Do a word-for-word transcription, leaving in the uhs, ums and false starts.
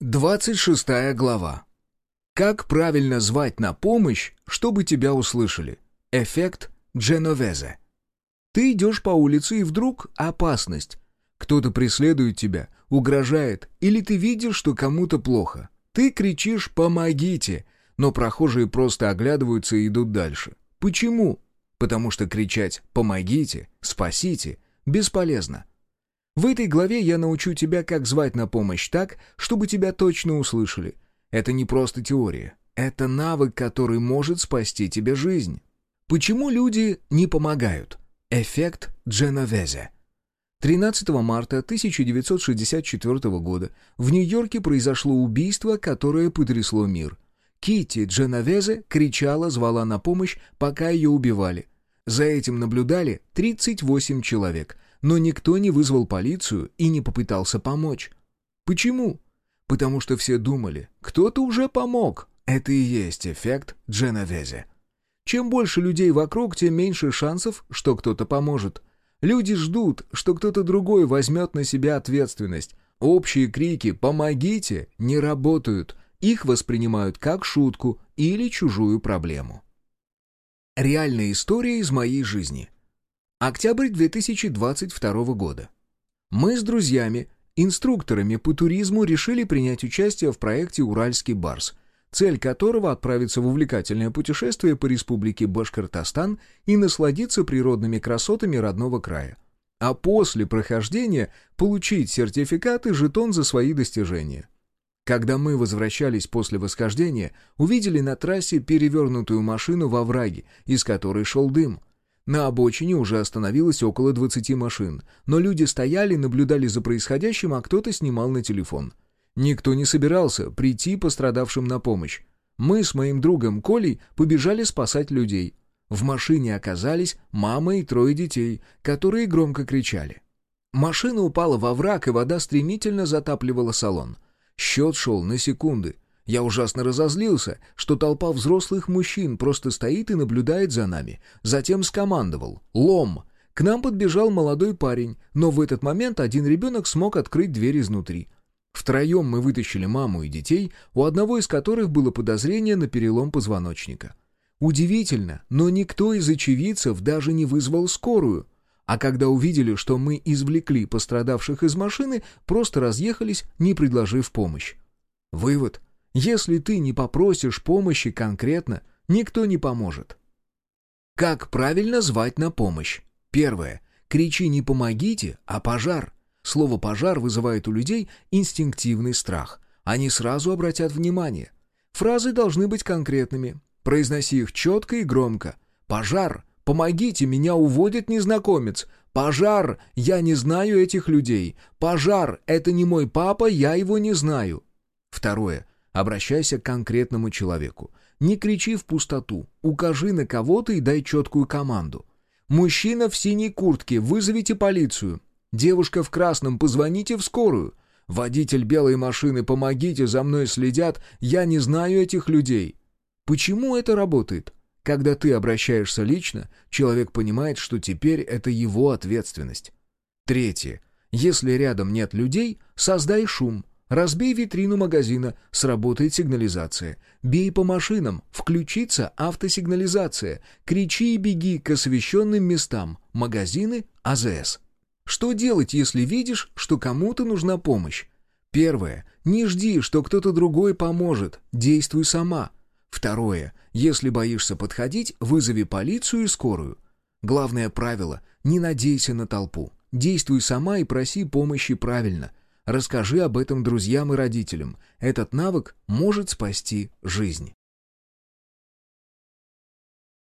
Двадцать шестая глава. Как правильно звать на помощь, чтобы тебя услышали? Эффект Дженовезе. Ты идешь по улице, и вдруг опасность. Кто-то преследует тебя, угрожает, или ты видишь, что кому-то плохо. Ты кричишь «помогите», но прохожие просто оглядываются и идут дальше. Почему? Потому что кричать «помогите», «спасите» бесполезно. В этой главе я научу тебя, как звать на помощь так, чтобы тебя точно услышали. Это не просто теория. Это навык, который может спасти тебе жизнь. Почему люди не помогают? Эффект Дженовезе. тринадцатого марта тысяча девятьсот шестьдесят четвёртого года в Нью-Йорке произошло убийство, которое потрясло мир. Китти Дженовезе кричала, звала на помощь, пока ее убивали. За этим наблюдали тридцать восемь человек, но никто не вызвал полицию и не попытался помочь. Почему? Потому что все думали, кто-то уже помог. Это и есть эффект Дженовезе. Чем больше людей вокруг, тем меньше шансов, что кто-то поможет. Люди ждут, что кто-то другой возьмет на себя ответственность. Общие крики «помогите» не работают. Их воспринимают как шутку или чужую проблему. Реальная история из моей жизни. Октябрь две тысячи двадцать второго года. Мы с друзьями, инструкторами по туризму, решили принять участие в проекте «Уральский барс», цель которого — отправиться в увлекательное путешествие по республике Башкортостан и насладиться природными красотами родного края. А после прохождения получить сертификат и жетон за свои достижения. Когда мы возвращались после восхождения, увидели на трассе перевернутую машину во враге, из которой шел дым. На обочине уже остановилось около двадцати машин, но люди стояли, наблюдали за происходящим, а кто-то снимал на телефон. Никто не собирался прийти пострадавшим на помощь. Мы с моим другом Колей побежали спасать людей. В машине оказались мама и трое детей, которые громко кричали. Машина упала во враг, и вода стремительно затапливала салон. Счет шел на секунды. Я ужасно разозлился, что толпа взрослых мужчин просто стоит и наблюдает за нами. Затем скомандовал «Лом!». К нам подбежал молодой парень, но в этот момент один ребенок смог открыть дверь изнутри. Втроем мы вытащили маму и детей, у одного из которых было подозрение на перелом позвоночника. Удивительно, но никто из очевидцев даже не вызвал скорую. А когда увидели, что мы извлекли пострадавших из машины, просто разъехались, не предложив помощь. Вывод. Если ты не попросишь помощи конкретно, никто не поможет. Как правильно звать на помощь? Первое. Кричи не «помогите», а «пожар». Слово «пожар» вызывает у людей инстинктивный страх. Они сразу обратят внимание. Фразы должны быть конкретными. Произноси их четко и громко. «Пожар! Помогите, меня уводит незнакомец! Пожар! Я не знаю этих людей! Пожар! Это не мой папа, я его не знаю!» Второе. Обращайся к конкретному человеку. Не кричи в пустоту. Укажи на кого-то и дай четкую команду. «Мужчина в синей куртке, вызовите полицию!» «Девушка в красном, позвоните в скорую!» «Водитель белой машины, помогите, за мной следят, я не знаю этих людей!» Почему это работает? Когда ты обращаешься лично, человек понимает, что теперь это его ответственность. Третье. Если рядом нет людей, создай шум. Разбей витрину магазина, сработает сигнализация. Бей по машинам, включится автосигнализация. Кричи и беги к освещенным местам, магазины, А З С. Что делать, если видишь, что кому-то нужна помощь? Первое. Не жди, что кто-то другой поможет. Действуй сама. Второе. Если боишься подходить, вызови полицию и скорую. Главное правило. Не надейся на толпу. Действуй сама и проси помощи правильно. Расскажи об этом друзьям и родителям. Этот навык может спасти жизнь.